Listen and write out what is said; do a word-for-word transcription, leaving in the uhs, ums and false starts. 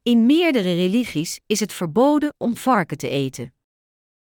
In meerdere religies is het verboden om varken te eten.